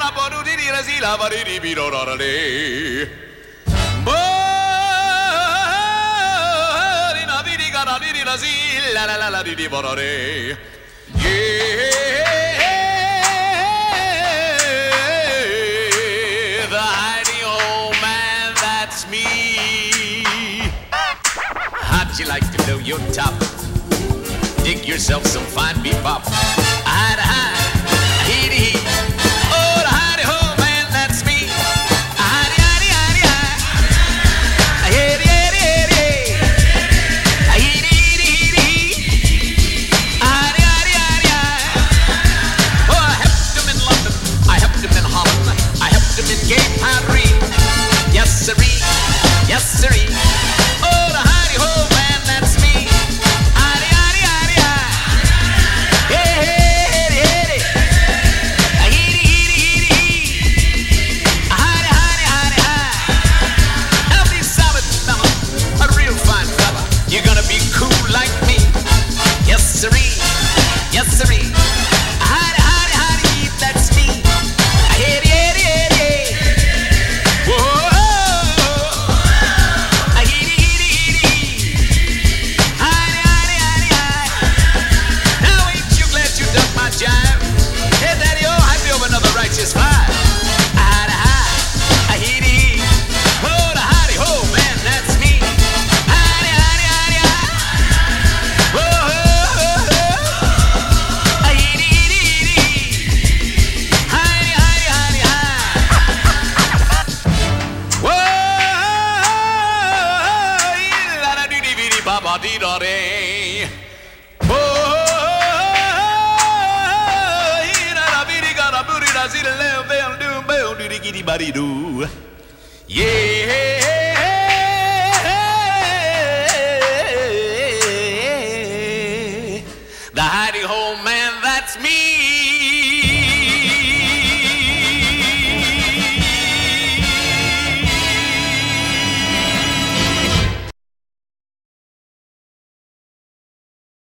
The hidey old man, that's me. How'd you like to blow your top? Dig yourself some fine bebop. Hide, hide, heedy, hee. Oh, the hidey old man, that's me. Hidey, hidey, hidey, hide. Heedy, heedy, heedy, heedy, heedy, heedy, heedy. Hidey, hidey, hidey, hide. Oh, I helped him in London. I helped him in Holland. I helped him in Gay Paris. Yes, sirree. Yes, sirree. Oh, the hidey old man, that's me. Hidey, hidey, hidey, hide. Hey, hey, hey, hey, hey. Heedy, heedy, heedy, hee. Hidey, hidey, hidey, hide. Now be solid fella, a real fine fella. You're gonna be cool like me. Yes, sirree. Yes, sirree. Hidey, hidey, hidey, that's me. Heedy, heedy, heedy, hey. Whoa. Heedy, heedy, heedy, hee. Hidey, hidey, hidey, hide. Now ain't you glad you dug my jive? Hey, daddy, oh, I feel another righteous vibe. Hidey, hide, heedy, hee. Oh, the hidey, ho, man, that's me. Hidey, hidey, hidey, hide. Whoa, heedy, heedy, heedy, hee. Hidey, hidey, hidey, hide. Whoa, la da dee dee dee ba ba dee da dee. Oh, la da dee dee ga da boo dee da zee da lem bell doo bell doo dee gee dee ba dee doo. Yeah. The hidey hole man, that's me.